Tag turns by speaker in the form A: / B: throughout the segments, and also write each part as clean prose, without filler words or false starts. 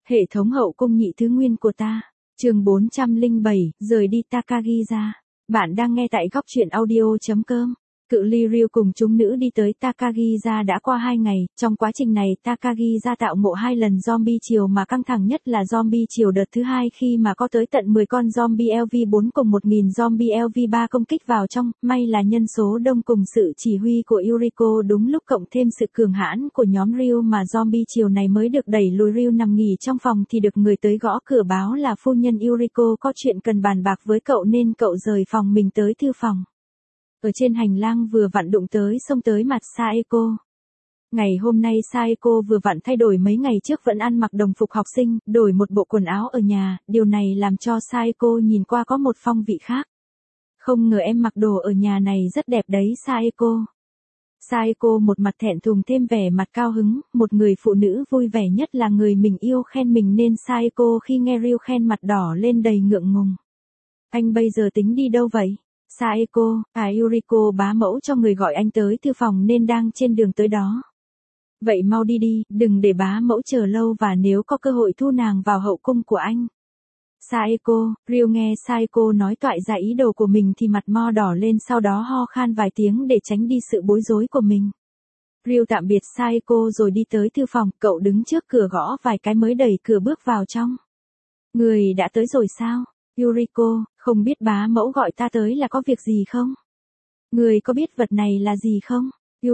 A: Hệ thống hậu cung nhị thứ nguyên của ta. Chương 407, rời đi Takagi-ra. Bạn đang nghe tại góc truyện audio.com. Cự ly Ryu cùng chúng nữ đi tới Takagi-ra đã qua 2 ngày, trong quá trình này Takagi-ra tạo ngộ 2 lần zombie chiều mà căng thẳng nhất là zombie chiều đợt thứ 2 khi mà có tới tận 10 con zombie LV4 cùng 1000 zombie LV3 công kích vào trong, may là nhân số đông cùng sự chỉ huy của Yuriko đúng lúc cộng thêm sự cường hãn của nhóm Ryu mà zombie chiều này mới được đẩy lùi. Ryu nằm nghỉ trong phòng thì được người tới gõ cửa báo là phu nhân Yuriko có chuyện cần bàn bạc với cậu nên cậu rời phòng mình tới thư phòng. Ở trên hành lang vừa vặn đụng tới xông tới mặt Saeko. Ngày hôm nay Saeko vừa vặn thay đổi mấy ngày trước vẫn ăn mặc đồng phục học sinh, đổi một bộ quần áo ở nhà, điều này làm cho Saeko nhìn qua có một phong vị khác. Không ngờ em mặc đồ ở nhà này rất đẹp đấy Saeko. Saeko một mặt thẹn thùng thêm vẻ mặt cao hứng, một người phụ nữ vui vẻ nhất là người mình yêu khen mình nên Saeko khi nghe Ryu khen mặt đỏ lên đầy ngượng ngùng. Anh bây giờ tính đi đâu vậy? Saeko, Yuriko bá mẫu cho người gọi anh tới thư phòng nên đang trên đường tới đó. Vậy mau đi đi, đừng để bá mẫu chờ lâu và nếu có cơ hội thu nàng vào hậu cung của anh. Saeko, Ryu nghe Saeko nói toại ra ý đồ của mình thì mặt mo đỏ lên sau đó ho khan vài tiếng để tránh đi sự bối rối của mình. Ryu tạm biệt Saeko rồi đi tới thư phòng, cậu đứng trước cửa gõ vài cái mới đẩy cửa bước vào trong. Người đã tới rồi sao? Yuriko, không biết bá mẫu gọi ta tới là có việc gì không? Người có biết vật này là gì không?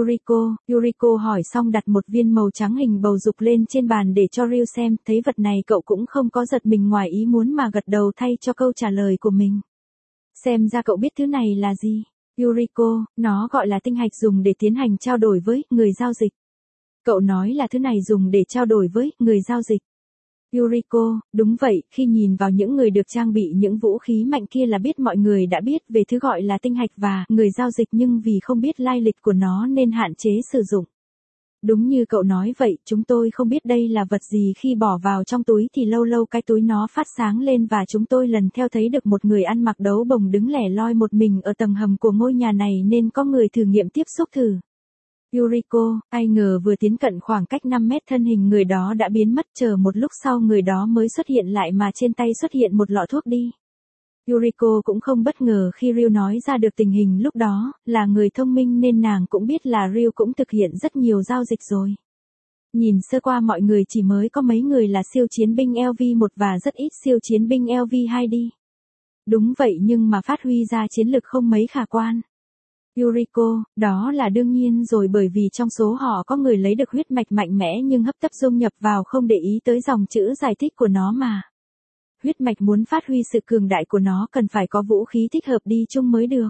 A: Yuriko hỏi xong đặt một viên màu trắng hình bầu dục lên trên bàn để cho Ryu xem, thấy vật này cậu cũng không có giật mình ngoài ý muốn mà gật đầu thay cho câu trả lời của mình. Xem ra cậu biết thứ này là gì? Yuriko, nó gọi là tinh hạch dùng để tiến hành trao đổi với người giao dịch. Cậu nói là thứ này dùng để trao đổi với người giao dịch. Yuriko, đúng vậy, khi nhìn vào những người được trang bị những vũ khí mạnh kia là biết mọi người đã biết về thứ gọi là tinh hạch và người giao dịch nhưng vì không biết lai lịch của nó nên hạn chế sử dụng. Đúng như cậu nói vậy, chúng tôi không biết đây là vật gì khi bỏ vào trong túi thì lâu lâu cái túi nó phát sáng lên và chúng tôi lần theo thấy được một người ăn mặc đấu bồng đứng lẻ loi một mình ở tầng hầm của ngôi nhà này nên có người thử nghiệm tiếp xúc thử. Yuriko, ai ngờ vừa tiến cận khoảng cách 5 mét thân hình người đó đã biến mất chờ một lúc sau người đó mới xuất hiện lại mà trên tay xuất hiện một lọ thuốc đi. Yuriko cũng không bất ngờ khi Ryu nói ra được tình hình lúc đó, là người thông minh nên nàng cũng biết là Ryu cũng thực hiện rất nhiều giao dịch rồi. Nhìn sơ qua mọi người chỉ mới có mấy người là siêu chiến binh LV1 và rất ít siêu chiến binh LV2 đi. Đúng vậy nhưng mà phát huy ra chiến lực không mấy khả quan. Yuriko, đó là đương nhiên rồi bởi vì trong số họ có người lấy được huyết mạch mạnh mẽ nhưng hấp tấp dung nhập vào không để ý tới dòng chữ giải thích của nó mà. Huyết mạch muốn phát huy sự cường đại của nó cần phải có vũ khí thích hợp đi chung mới được.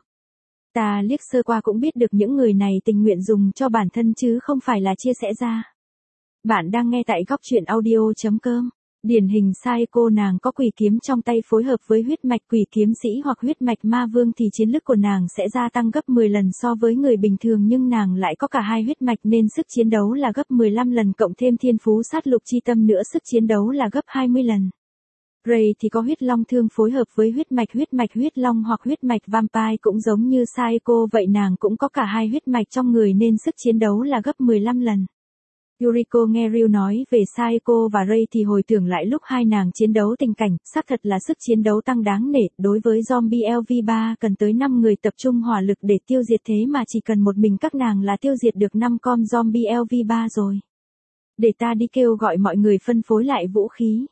A: Ta liếc sơ qua cũng biết được những người này tình nguyện dùng cho bản thân chứ không phải là chia sẻ ra. Bạn đang nghe tại góc truyện audio.com. Điển hình Saeko nàng có quỷ kiếm trong tay phối hợp với huyết mạch quỷ kiếm sĩ hoặc huyết mạch ma vương thì chiến lực của nàng sẽ gia tăng gấp 10 lần so với người bình thường nhưng nàng lại có cả hai huyết mạch nên sức chiến đấu là gấp 15 lần cộng thêm thiên phú sát lục chi tâm nữa sức chiến đấu là gấp 20 lần. Ray thì có huyết long thương phối hợp với huyết mạch huyết long hoặc huyết mạch vampire cũng giống như Saeko vậy nàng cũng có cả hai huyết mạch trong người nên sức chiến đấu là gấp 15 lần. Yuriko nghe Ryu nói về Saeko và Ray thì hồi tưởng lại lúc hai nàng chiến đấu tình cảnh, xác thật là sức chiến đấu tăng đáng nể, đối với zombie LV3 cần tới 5 người tập trung hỏa lực để tiêu diệt thế mà chỉ cần một mình các nàng là tiêu diệt được 5 con zombie LV3 rồi. Để ta đi kêu gọi mọi người phân phối lại vũ khí.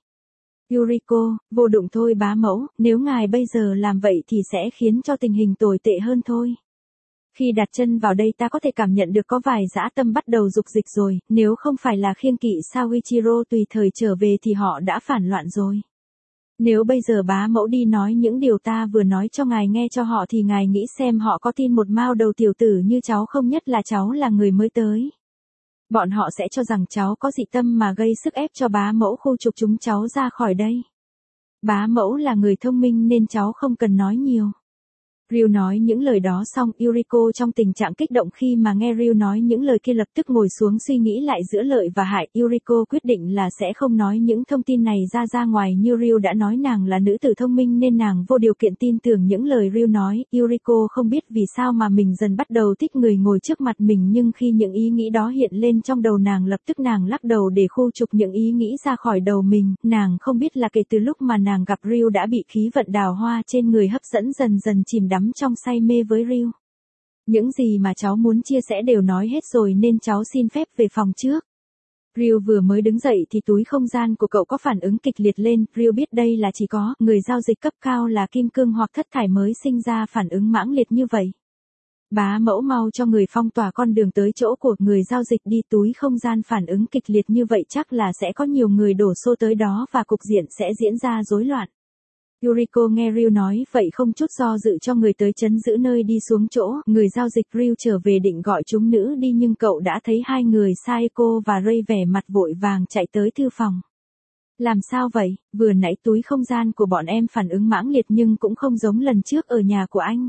A: Yuriko, vô dụng thôi bá mẫu, nếu ngài bây giờ làm vậy thì sẽ khiến cho tình hình tồi tệ hơn thôi. Khi đặt chân vào đây ta có thể cảm nhận được có vài dã tâm bắt đầu dục dịch rồi, nếu không phải là khiêng kỵ Sawichiro tùy thời trở về thì họ đã phản loạn rồi. Nếu bây giờ bá mẫu đi nói những điều ta vừa nói cho ngài nghe cho họ thì ngài nghĩ xem họ có tin một mao đầu tiểu tử như cháu không nhất là cháu là người mới tới. Bọn họ sẽ cho rằng cháu có dị tâm mà gây sức ép cho bá mẫu khu trục chúng cháu ra khỏi đây. Bá mẫu là người thông minh nên cháu không cần nói nhiều. Ryu nói những lời đó xong, Yuriko trong tình trạng kích động khi mà nghe Ryu nói những lời kia lập tức ngồi xuống suy nghĩ lại giữa lợi và hại. Yuriko quyết định là sẽ không nói những thông tin này ra ngoài, như Ryu đã nói nàng là nữ tử thông minh nên nàng vô điều kiện tin tưởng những lời Ryu nói. Yuriko không biết vì sao mà mình dần bắt đầu thích người ngồi trước mặt mình, nhưng khi những ý nghĩ đó hiện lên trong đầu nàng, lập tức nàng lắc đầu để khu trục những ý nghĩ ra khỏi đầu mình. Nàng không biết là kể từ lúc mà nàng gặp Ryu đã bị khí vận đào hoa trên người hấp dẫn, dần dần chìm đắm trong say mê với Ryu. Những gì mà cháu muốn chia sẻ đều nói hết rồi nên cháu xin phép về phòng trước. Ryu vừa mới đứng dậy thì túi không gian của cậu có phản ứng kịch liệt lên. Ryu biết đây là chỉ có người giao dịch cấp cao là kim cương hoặc thất thải mới sinh ra phản ứng mãnh liệt như vậy. Bá mẫu mau cho người phong tỏa con đường tới chỗ của người giao dịch đi, túi không gian phản ứng kịch liệt như vậy chắc là sẽ có nhiều người đổ xô tới đó và cục diện sẽ diễn ra rối loạn. Yuriko nghe Ryu nói vậy không chút do dự cho người tới trấn giữ nơi đi xuống chỗ người giao dịch. Ryu trở về định gọi chúng nữ đi nhưng cậu đã thấy hai người Saeko và Rei vẻ mặt vội vàng chạy tới thư phòng. Làm sao vậy? Vừa nãy túi không gian của bọn em phản ứng mãnh liệt nhưng cũng không giống lần trước ở nhà của anh.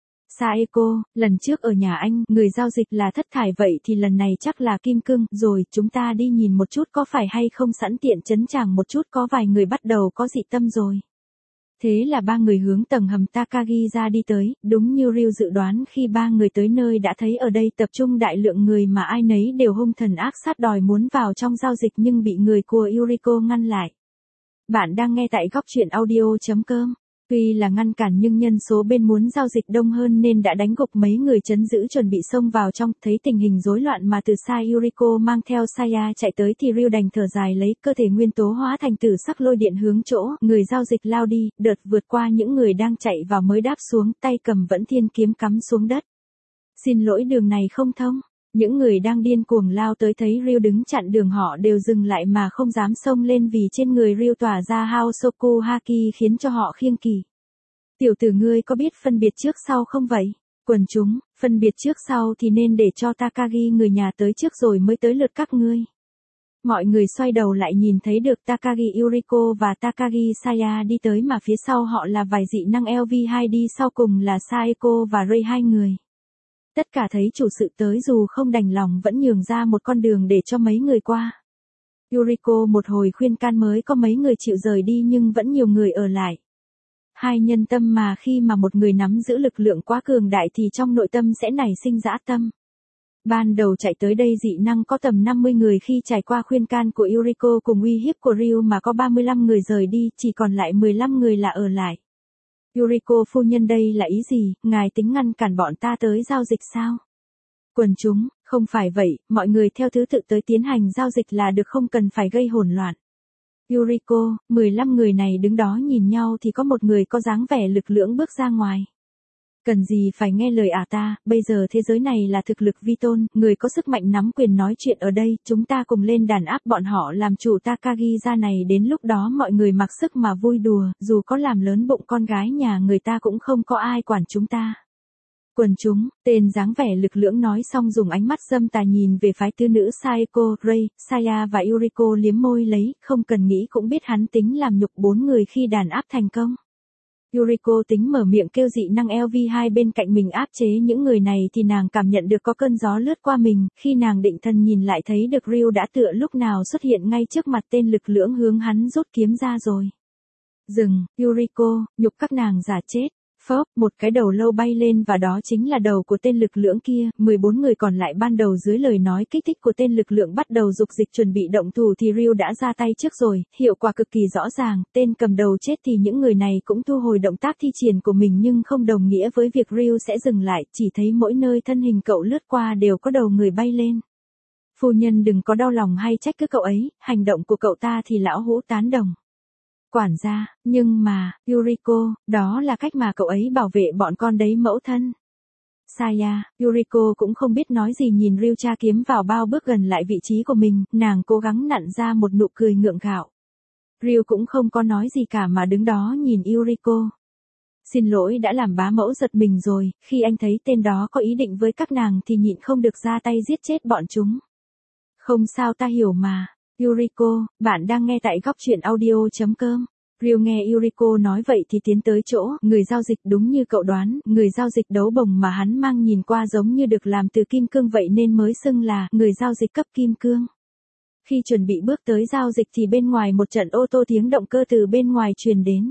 A: Saeko, lần trước ở nhà anh, người giao dịch là thất thải, vậy thì lần này chắc là kim cương, rồi chúng ta đi nhìn một chút có phải hay không, sẵn tiện chấn chàng một chút, có vài người bắt đầu có dị tâm rồi. Thế là ba người hướng tầng hầm Takagi ra đi tới, đúng như Ryu dự đoán, khi ba người tới nơi đã thấy ở đây tập trung đại lượng người mà ai nấy đều hung thần ác sát đòi muốn vào trong giao dịch nhưng bị người của Yuriko ngăn lại. Bạn đang nghe tại góc truyện audio.com. Tuy là ngăn cản nhưng nhân số bên muốn giao dịch đông hơn nên đã đánh gục mấy người trấn giữ chuẩn bị xông vào trong. Thấy tình hình rối loạn mà từ xa Yuriko mang theo Saya chạy tới thì Ryu đành thở dài, lấy cơ thể nguyên tố hóa thành tử sắc lôi điện hướng chỗ người giao dịch lao đi, đợt vượt qua những người đang chạy vào mới đáp xuống, tay cầm vẫn thiên kiếm cắm xuống đất. Xin lỗi, đường này không thông. Những người đang điên cuồng lao tới thấy Ryu đứng chặn đường họ đều dừng lại mà không dám xông lên vì trên người Ryu tỏa ra Haosoku Haki khiến cho họ khiêng kỳ. Tiểu tử ngươi có biết phân biệt trước sau không vậy? Quần chúng, phân biệt trước sau thì nên để cho Takagi người nhà tới trước rồi mới tới lượt các ngươi. Mọi người xoay đầu lại nhìn thấy được Takagi Yuriko và Takagi Saya đi tới mà phía sau họ là vài dị năng LV2 đi sau cùng là Saeko và Rei hai người. Tất cả thấy chủ sự tới dù không đành lòng vẫn nhường ra một con đường để cho mấy người qua. Yuriko một hồi khuyên can mới có mấy người chịu rời đi nhưng vẫn nhiều người ở lại. Hai nhân tâm mà khi mà một người nắm giữ lực lượng quá cường đại thì trong nội tâm sẽ nảy sinh dã tâm. Ban đầu chạy tới đây dị năng có tầm 50 người, khi trải qua khuyên can của Yuriko cùng uy hiếp của Ryu mà có 35 người rời đi, chỉ còn lại 15 người là ở lại. Yuriko phu nhân, đây là ý gì, ngài tính ngăn cản bọn ta tới giao dịch sao? Quần chúng, không phải vậy, mọi người theo thứ tự tới tiến hành giao dịch là được, không cần phải gây hỗn loạn. Yuriko, 15 người này đứng đó nhìn nhau thì có một người có dáng vẻ lực lưỡng bước ra ngoài. Cần gì phải nghe lời ta, bây giờ thế giới này là thực lực vi tôn, người có sức mạnh nắm quyền nói chuyện ở đây, chúng ta cùng lên đàn áp bọn họ làm chủ Takagi ra này, đến lúc đó mọi người mặc sức mà vui đùa, dù có làm lớn bụng con gái nhà người ta cũng không có ai quản chúng ta. Quần chúng, tên dáng vẻ lực lưỡng nói xong dùng ánh mắt dâm tà nhìn về phái tứ nữ Saeko, Rei, Saya và Yuriko, liếm môi lấy, không cần nghĩ cũng biết hắn tính làm nhục bốn người khi đàn áp thành công. Yuriko tính mở miệng kêu dị năng LV2 bên cạnh mình áp chế những người này thì nàng cảm nhận được có cơn gió lướt qua mình, khi nàng định thần nhìn lại thấy được Ryu đã tựa lúc nào xuất hiện ngay trước mặt tên lực lưỡng hướng hắn rút kiếm ra rồi. Dừng, Yuriko, nhục các nàng giả chết. Phốc, một cái đầu lâu bay lên và đó chính là đầu của tên lực lượng kia. 14 người còn lại ban đầu dưới lời nói kích thích của tên lực lượng bắt đầu dục dịch chuẩn bị động thủ thì Ryu đã ra tay trước rồi, hiệu quả cực kỳ rõ ràng, tên cầm đầu chết thì những người này cũng thu hồi động tác thi triển của mình nhưng không đồng nghĩa với việc Ryu sẽ dừng lại, chỉ thấy mỗi nơi thân hình cậu lướt qua đều có đầu người bay lên. Phu nhân đừng có đau lòng hay trách cứ cậu ấy, hành động của cậu ta thì lão hữu tán đồng. Quản gia, nhưng mà, Yuriko, đó là cách mà cậu ấy bảo vệ bọn con đấy mẫu thân. Saya, Yuriko cũng không biết nói gì nhìn Ryu tra kiếm vào bao bước gần lại vị trí của mình, nàng cố gắng nặn ra một nụ cười ngượng nghạo. Ryu cũng không có nói gì cả mà đứng đó nhìn Yuriko. Xin lỗi đã làm bá mẫu giật mình rồi, khi anh thấy tên đó có ý định với các nàng thì nhịn không được ra tay giết chết bọn chúng. Không sao, ta hiểu mà. Yuriko, bạn đang nghe tại góc truyện audio.com. Ryu nghe Yuriko nói vậy thì tiến tới chỗ, người giao dịch đúng như cậu đoán, người giao dịch đấu bồng mà hắn mang nhìn qua giống như được làm từ kim cương vậy nên mới xưng là người giao dịch cấp kim cương. Khi chuẩn bị bước tới giao dịch thì bên ngoài một trận ô tô tiếng động cơ từ bên ngoài truyền đến.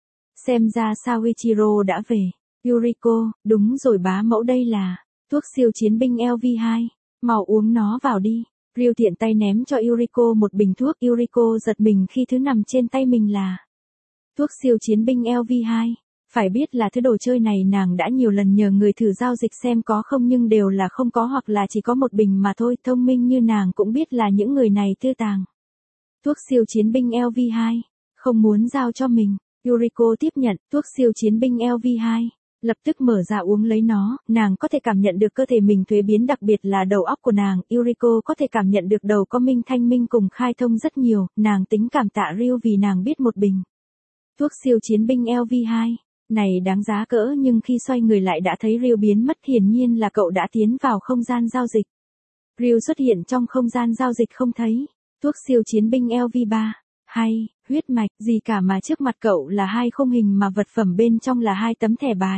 A: Xem ra Soichiro đã về. Yuriko, đúng rồi bá mẫu đây là thuốc siêu chiến binh LV2, mau uống nó vào đi. Ryu tiện tay ném cho Yuriko một bình thuốc. Yuriko giật mình khi thứ nằm trên tay mình là thuốc siêu chiến binh LV2. Phải biết là thứ đồ chơi này nàng đã nhiều lần nhờ người thử giao dịch xem có không nhưng đều là không có hoặc là chỉ có một bình mà thôi. Thông minh như nàng cũng biết là những người này tư tàng thuốc siêu chiến binh LV2, không muốn giao cho mình. Yuriko tiếp nhận thuốc siêu chiến binh LV2, lập tức mở ra uống lấy nó. Nàng có thể cảm nhận được cơ thể mình thuế biến, đặc biệt là đầu óc của nàng. Yuriko có thể cảm nhận được đầu có minh thanh minh cùng khai thông rất nhiều. Nàng tính cảm tạ Ryu vì nàng biết một bình thuốc siêu chiến binh LV2 này đáng giá cỡ, nhưng khi xoay người lại đã thấy Ryu biến mất, hiển nhiên là cậu đã tiến vào không gian giao dịch. Ryu xuất hiện trong không gian giao dịch không thấy thuốc siêu chiến binh LV3 hay huyết mạch gì cả mà trước mặt cậu là hai khung hình mà vật phẩm bên trong là hai tấm thẻ bài.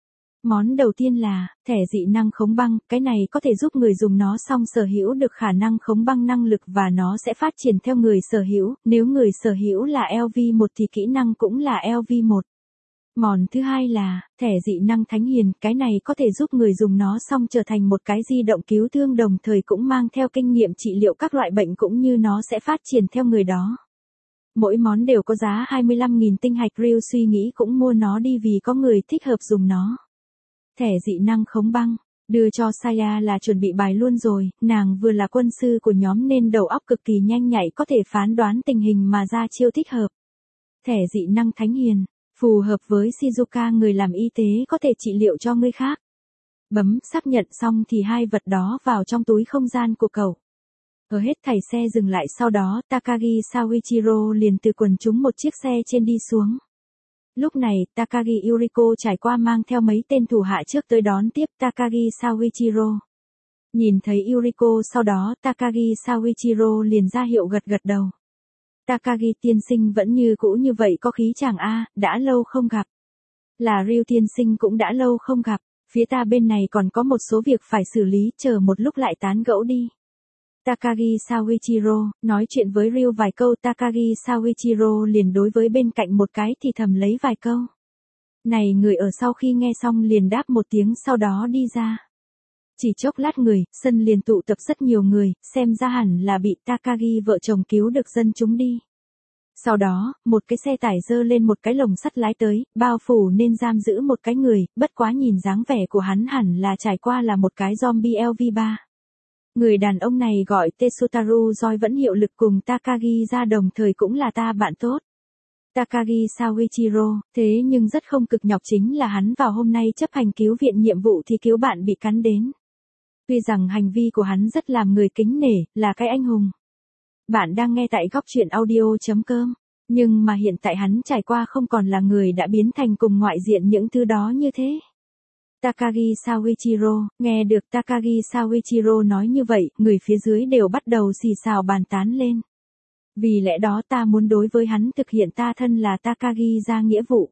A: Món đầu tiên là thẻ dị năng khống băng, cái này có thể giúp người dùng nó xong sở hữu được khả năng khống băng năng lực và nó sẽ phát triển theo người sở hữu, nếu người sở hữu là LV1 thì kỹ năng cũng là LV1. Món thứ hai là thẻ dị năng thánh hiền, cái này có thể giúp người dùng nó xong trở thành một cái di động cứu thương, đồng thời cũng mang theo kinh nghiệm trị liệu các loại bệnh cũng như nó sẽ phát triển theo người đó. Mỗi món đều có giá 25.000 tinh hạch. Ryu suy nghĩ cũng mua nó đi vì có người thích hợp dùng nó. Thẻ dị năng khống băng, đưa cho Saya là chuẩn bị bài luôn rồi, nàng vừa là quân sư của nhóm nên đầu óc cực kỳ nhanh nhạy, có thể phán đoán tình hình mà ra chiêu thích hợp. Thẻ dị năng thánh hiền, phù hợp với Shizuka, người làm y tế có thể trị liệu cho người khác. Bấm xác nhận xong thì hai vật đó vào trong túi không gian của cậu. Ở hết thảy xe dừng lại, sau đó Takagi Soichiro liền từ quần chúng một chiếc xe trên đi xuống. Lúc này, Takagi Yuriko trải qua mang theo mấy tên thủ hạ trước tới đón tiếp Takagi Soichiro. Nhìn thấy Yuriko sau đó Takagi Soichiro liền ra hiệu gật gật đầu. Takagi tiên sinh vẫn như cũ như vậy có khí chàng a, đã lâu không gặp. Là Ryu tiên sinh cũng đã lâu không gặp, phía ta bên này còn có một số việc phải xử lý, chờ một lúc lại tán gẫu đi. Takagi Soichiro nói chuyện với Ryu vài câu. Takagi Soichiro liền đối với bên cạnh một cái thì thầm lấy vài câu. Này người ở sau khi nghe xong liền đáp một tiếng sau đó đi ra. Chỉ chốc lát sân liền tụ tập rất nhiều người, xem ra hẳn là bị Takagi vợ chồng cứu được dân chúng đi. Sau đó, một cái xe tải dơ lên một cái lồng sắt lái tới, bao phủ nên giam giữ một cái người, bất quá nhìn dáng vẻ của hắn hẳn là trải qua là một cái zombie LV3. Người đàn ông này gọi Tetsutaru Joy vẫn hiệu lực cùng Takagi ra, đồng thời cũng là ta bạn tốt. Takagi Soichiro, thế nhưng rất không cực nhọc chính là hắn vào hôm nay chấp hành cứu viện nhiệm vụ thì cứu bạn bị cắn đến. Tuy rằng hành vi của hắn rất làm người kính nể, là cái anh hùng. Bạn đang nghe tại góc truyện audio.com, nhưng mà hiện tại hắn trải qua không còn là người, đã biến thành cùng ngoại diện những thứ đó như thế. Takagi Soichiro, nghe được Takagi Soichiro nói như vậy, người phía dưới đều bắt đầu xì xào bàn tán lên. Vì lẽ đó ta muốn đối với hắn thực hiện ta thân là Takagi ra nghĩa vụ.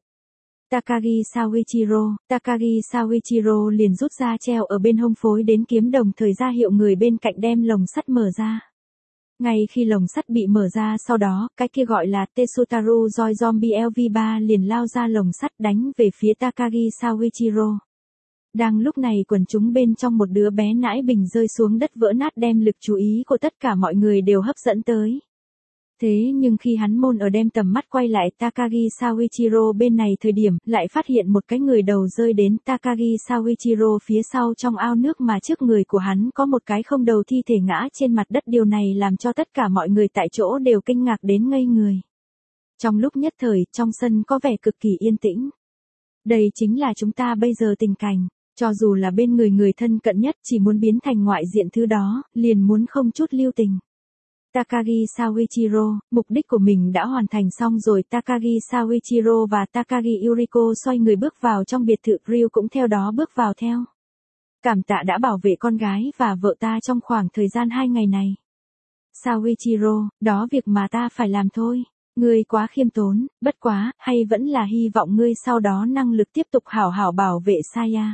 A: Takagi Soichiro liền rút ra treo ở bên hông phối đến kiếm, đồng thời ra hiệu người bên cạnh đem lồng sắt mở ra. Ngay khi lồng sắt bị mở ra, sau đó, cái kia gọi là Tetsutaru Joy Zombie LV3 liền lao ra lồng sắt đánh về phía Takagi Soichiro. Đang lúc này quần chúng bên trong một đứa bé nãi bình rơi xuống đất vỡ nát đem lực chú ý của tất cả mọi người đều hấp dẫn tới. Thế nhưng khi hắn môn ở đem tầm mắt quay lại Takagi Soichiro bên này thời điểm, lại phát hiện một cái người đầu rơi đến Takagi Soichiro phía sau trong ao nước, mà trước người của hắn có một cái không đầu thi thể ngã trên mặt đất. Điều này làm cho tất cả mọi người tại chỗ đều kinh ngạc đến ngây người. Trong lúc nhất thời, trong sân có vẻ cực kỳ yên tĩnh. Đây chính là chúng ta bây giờ tình cảnh. Cho dù là bên người thân cận nhất chỉ muốn biến thành ngoại diện thứ đó, liền muốn không chút lưu tình. Takagi Soichiro, mục đích của mình đã hoàn thành xong rồi. Takagi Soichiro và Takagi Yuriko xoay người bước vào trong biệt thự, Ryu cũng theo đó bước vào theo. Cảm tạ đã bảo vệ con gái và vợ ta trong khoảng thời gian 2 ngày này. Soichiro, đó việc mà ta phải làm thôi. Ngươi quá khiêm tốn, bất quá, hay vẫn là hy vọng ngươi sau đó năng lực tiếp tục hảo hảo bảo vệ Saya.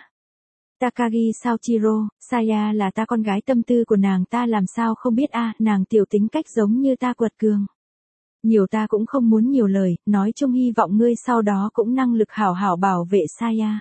A: Takagi Saochiro, Saya là ta con gái, tâm tư của nàng ta làm sao không biết a, nàng tiểu tính cách giống như ta quật cường. Nhiều ta cũng không muốn nhiều lời, nói chung hy vọng ngươi sau đó cũng năng lực hảo hảo bảo vệ Saya.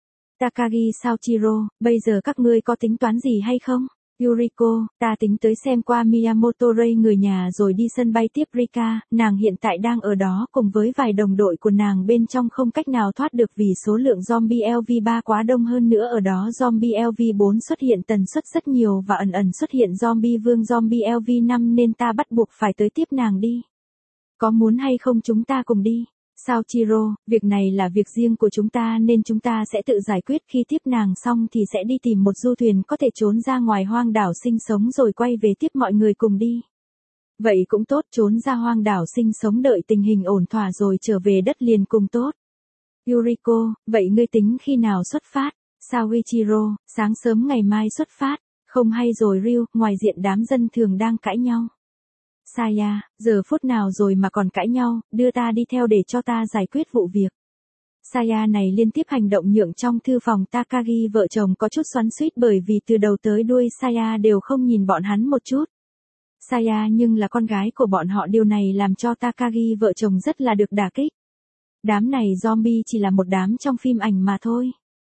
A: Takagi Saochiro, bây giờ các ngươi có tính toán gì hay không? Yuriko, ta tính tới xem qua Miyamoto Rei người nhà rồi đi sân bay tiếp Rika, nàng hiện tại đang ở đó cùng với vài đồng đội của nàng bên trong không cách nào thoát được vì số lượng zombie LV3 quá đông, hơn nữa ở đó zombie LV4 xuất hiện tần suất rất nhiều và ẩn ẩn xuất hiện zombie vương zombie LV5 nên ta bắt buộc phải tới tiếp nàng đi. Có muốn hay không chúng ta cùng đi? Saochiro, việc này là việc riêng của chúng ta nên chúng ta sẽ tự giải quyết, khi tiếp nàng xong thì sẽ đi tìm một du thuyền có thể trốn ra ngoài hoang đảo sinh sống rồi quay về tiếp mọi người cùng đi. Vậy cũng tốt, trốn ra hoang đảo sinh sống đợi tình hình ổn thỏa rồi trở về đất liền cùng tốt. Yuriko, vậy ngươi tính khi nào xuất phát? Saoichiro, sáng sớm ngày mai xuất phát. Không hay rồi Ryu, ngoài diện đám dân thường đang cãi nhau. Saya, giờ phút nào rồi mà còn cãi nhau, đưa ta đi theo để cho ta giải quyết vụ việc. Saya này liên tiếp hành động nhượng trong thư phòng Takagi vợ chồng có chút xoắn xuýt bởi vì từ đầu tới đuôi Saya đều không nhìn bọn hắn một chút. Saya nhưng là con gái của bọn họ, điều này làm cho Takagi vợ chồng rất là được đả kích. Đám này zombie chỉ là một đám trong phim ảnh mà thôi.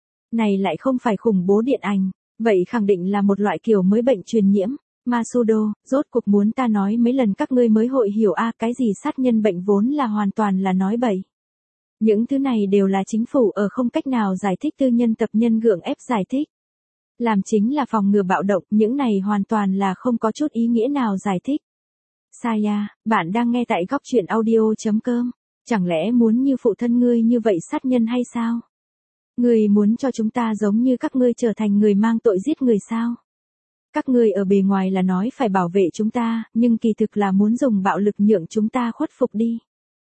A: Này lại không phải khủng bố điện ảnh, vậy khẳng định là một loại kiểu mới bệnh truyền nhiễm. Masudo, rốt cuộc muốn ta nói mấy lần các ngươi mới hội hiểu a, cái gì sát nhân bệnh vốn là hoàn toàn là nói bậy. Những thứ này đều là chính phủ ở không cách nào giải thích, tư nhân tập nhân gượng ép giải thích. Làm chính là phòng ngừa bạo động, những này hoàn toàn là không có chút ý nghĩa nào giải thích. Saya, bạn đang nghe tại góc truyện audio.com. Chẳng lẽ muốn như phụ thân ngươi như vậy sát nhân hay sao? Ngươi muốn cho chúng ta giống như các ngươi trở thành người mang tội giết người sao? Các ngươi ở bề ngoài là nói phải bảo vệ chúng ta, nhưng kỳ thực là muốn dùng bạo lực nhượng chúng ta khuất phục đi.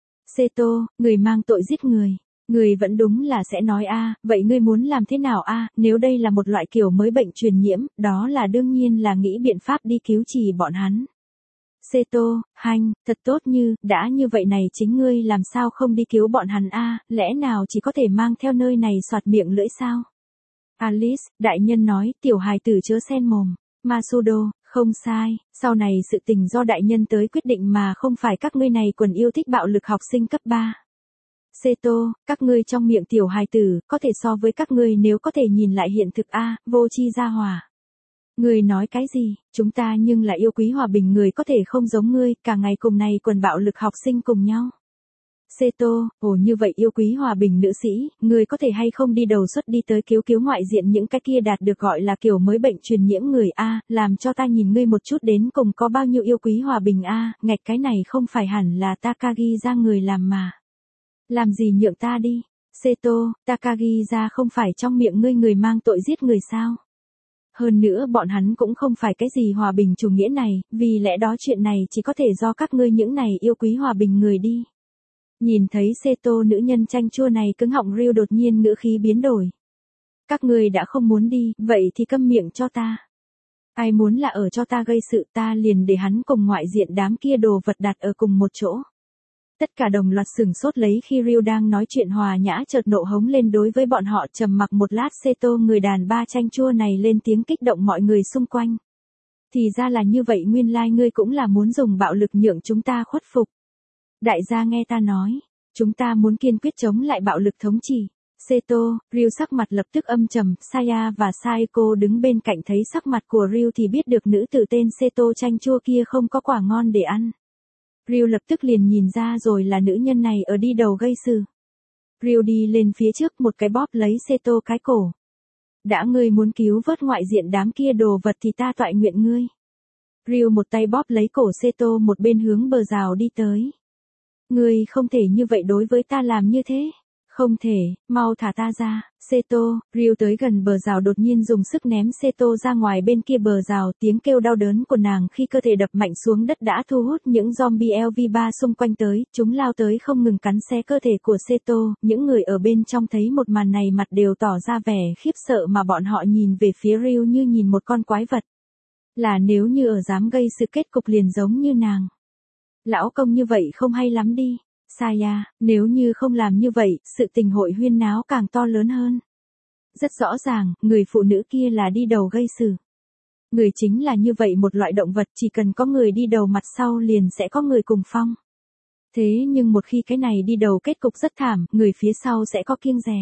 A: Seto, người mang tội giết người. Người vẫn đúng là sẽ nói a, vậy ngươi muốn làm thế nào a, nếu đây là một loại kiểu mới bệnh truyền nhiễm, đó là đương nhiên là nghĩ biện pháp đi cứu trì bọn hắn. Seto, hành, thật tốt, như, đã như vậy này chính ngươi làm sao không đi cứu bọn hắn a, lẽ nào chỉ có thể mang theo nơi này soạt miệng lưỡi sao? Alice, đại nhân nói, tiểu hài tử chớ xen mồm. Masudo, không sai, sau này sự tình do đại nhân tới quyết định mà không phải các ngươi này quần yêu thích bạo lực học sinh cấp 3. Seto, các ngươi trong miệng tiểu hài tử, có thể so với các ngươi nếu có thể nhìn lại hiện thực a, vô chi gia hòa. Ngươi nói cái gì, chúng ta nhưng là yêu quý hòa bình người, có thể không giống ngươi, cả ngày cùng này quần bạo lực học sinh cùng nhau. Seto, ồ như vậy yêu quý hòa bình nữ sĩ, người có thể hay không đi đầu xuất đi tới cứu ngoại diện những cái kia đạt được gọi là kiểu mới bệnh truyền nhiễm người a, làm cho ta nhìn ngươi một chút đến cùng có bao nhiêu yêu quý hòa bình a, ngạch cái này không phải hẳn là Takagi ra người làm mà. Làm gì nhượng ta đi? Seto, Takagi ra không phải trong miệng ngươi người mang tội giết người sao? Hơn nữa bọn hắn cũng không phải cái gì hòa bình chủ nghĩa này, vì lẽ đó chuyện này chỉ có thể do các ngươi những này yêu quý hòa bình người đi. Nhìn thấy Seto nữ nhân chanh chua này cứng họng, Ryu đột nhiên ngữ khí biến đổi. Các ngươi đã không muốn đi, vậy thì câm miệng cho ta. Ai muốn là ở cho ta gây sự, ta liền để hắn cùng ngoại diện đám kia đồ vật đặt ở cùng một chỗ. Tất cả đồng loạt sửng sốt lấy khi Ryu đang nói chuyện hòa nhã chợt nộ hống lên đối với bọn họ. Trầm mặc một lát, Seto người đàn ba chanh chua này lên tiếng kích động mọi người xung quanh. Thì ra là như vậy, nguyên lai ngươi cũng là muốn dùng bạo lực nhượng chúng ta khuất phục. Đại gia nghe ta nói, chúng ta muốn kiên quyết chống lại bạo lực thống trị. Seto, Ryu sắc mặt lập tức âm trầm, Saya và Saeko đứng bên cạnh thấy sắc mặt của Ryu thì biết được nữ tử tên Seto chanh chua kia không có quả ngon để ăn. Ryu lập tức liền nhìn ra rồi là nữ nhân này ở đi đầu gây sự. Ryu đi lên phía trước một cái bóp lấy Seto cái cổ. Đã ngươi muốn cứu vớt ngoại diện đám kia đồ vật thì ta toại nguyện ngươi. Ryu một tay bóp lấy cổ Seto, một bên hướng bờ rào đi tới. Ngươi không thể như vậy đối với ta, làm như thế. Không thể, mau thả ta ra. Seto, Ryu tới gần bờ rào đột nhiên dùng sức ném Seto ra ngoài bên kia bờ rào, tiếng kêu đau đớn của nàng khi cơ thể đập mạnh xuống đất đã thu hút những zombie LV3 xung quanh tới, chúng lao tới không ngừng cắn xé cơ thể của Seto, những người ở bên trong thấy một màn này mặt đều tỏ ra vẻ khiếp sợ mà bọn họ nhìn về phía Ryu như nhìn một con quái vật. Là nếu như ở dám gây sự kết cục liền giống như nàng. Lão công như vậy không hay lắm đi. Saya, nếu như không làm như vậy, sự tình hội huyên náo càng to lớn hơn. Rất rõ ràng, người phụ nữ kia là đi đầu gây sự. Người chính là như vậy một loại động vật, chỉ cần có người đi đầu mặt sau liền sẽ có người cùng phong. Thế nhưng một khi cái này đi đầu kết cục rất thảm, người phía sau sẽ có kiêng dè.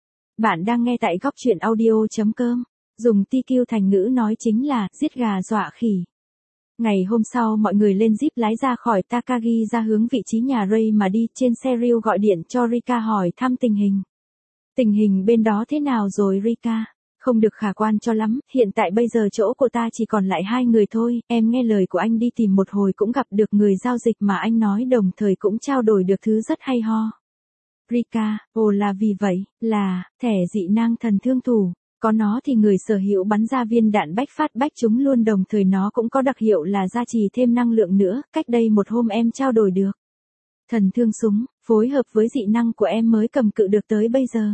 A: Bạn đang nghe tại góc truyện audio.com. Dùng TQ thành ngữ nói chính là giết gà dọa khỉ. Ngày hôm sau mọi người lên Jeep lái ra khỏi Takagi ra hướng vị trí nhà Ray mà đi. Trên xe Ryu gọi điện cho Rika hỏi thăm tình hình. Tình hình bên đó thế nào rồi Rika? Không được khả quan cho lắm, hiện tại bây giờ chỗ của ta chỉ còn lại 2 người thôi, em nghe lời của anh đi tìm một hồi cũng gặp được người giao dịch mà anh nói đồng thời cũng trao đổi được thứ rất hay ho. Rika, ồ là vì vậy, là, thẻ dị năng thần thương thủ, có nó thì người sở hữu bắn ra viên đạn bách phát bách chúng luôn đồng thời nó cũng có đặc hiệu là gia trì thêm năng lượng nữa, cách đây một hôm em trao đổi được. Thần thương súng, phối hợp với dị năng của em mới cầm cự được tới bây giờ.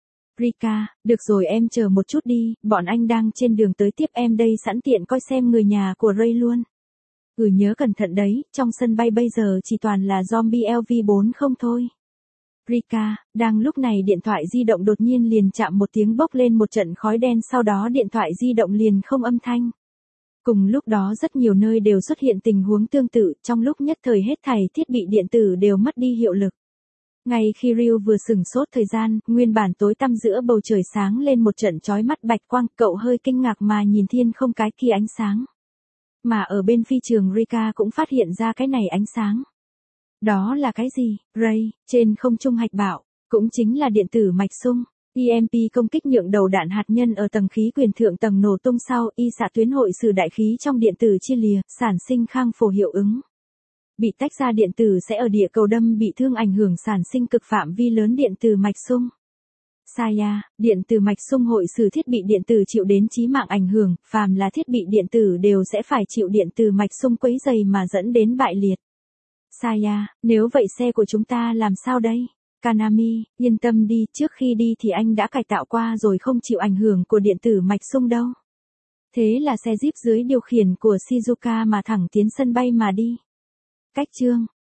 A: Rika, được rồi em chờ một chút đi, bọn anh đang trên đường tới tiếp em đây sẵn tiện coi xem người nhà của Ray luôn. Nhớ cẩn thận đấy, trong sân bay bây giờ chỉ toàn là zombie LV4 không thôi. Rika, đang lúc này điện thoại di động đột nhiên liền chạm một tiếng bốc lên một trận khói đen sau đó điện thoại di động liền không âm thanh. Cùng lúc đó rất nhiều nơi đều xuất hiện tình huống tương tự, trong lúc nhất thời hết thảy thiết bị điện tử đều mất đi hiệu lực. Ngay khi Ryu vừa sửng sốt thời gian, nguyên bản tối tăm giữa bầu trời sáng lên một trận chói mắt bạch quang, cậu hơi kinh ngạc mà nhìn thiên không cái kia ánh sáng. Mà ở bên phi trường Rika cũng phát hiện ra cái này ánh sáng. Đó là cái gì? Ray, trên không trung hạch bạo, cũng chính là điện tử mạch xung. EMP công kích nhượng đầu đạn hạt nhân ở tầng khí quyển thượng tầng nổ tung sau, y xạ tuyến hội sử đại khí trong điện tử chia lìa, sản sinh khang phổ hiệu ứng. Bị tách ra điện tử sẽ ở địa cầu đâm bị thương ảnh hưởng sản sinh cực phạm vi lớn điện từ mạch xung. Saya, điện từ mạch xung hội sử thiết bị điện tử chịu đến chí mạng ảnh hưởng, phàm là thiết bị điện tử đều sẽ phải chịu điện từ mạch xung quấy dày mà dẫn đến bại liệt. Saya, nếu vậy xe của chúng ta làm sao đây? Kanami, yên tâm đi, trước khi đi thì anh đã cải tạo qua rồi không chịu ảnh hưởng của điện tử mạch xung đâu. Thế là xe Jeep dưới điều khiển của Shizuka mà thẳng tiến sân bay mà đi. Cách chương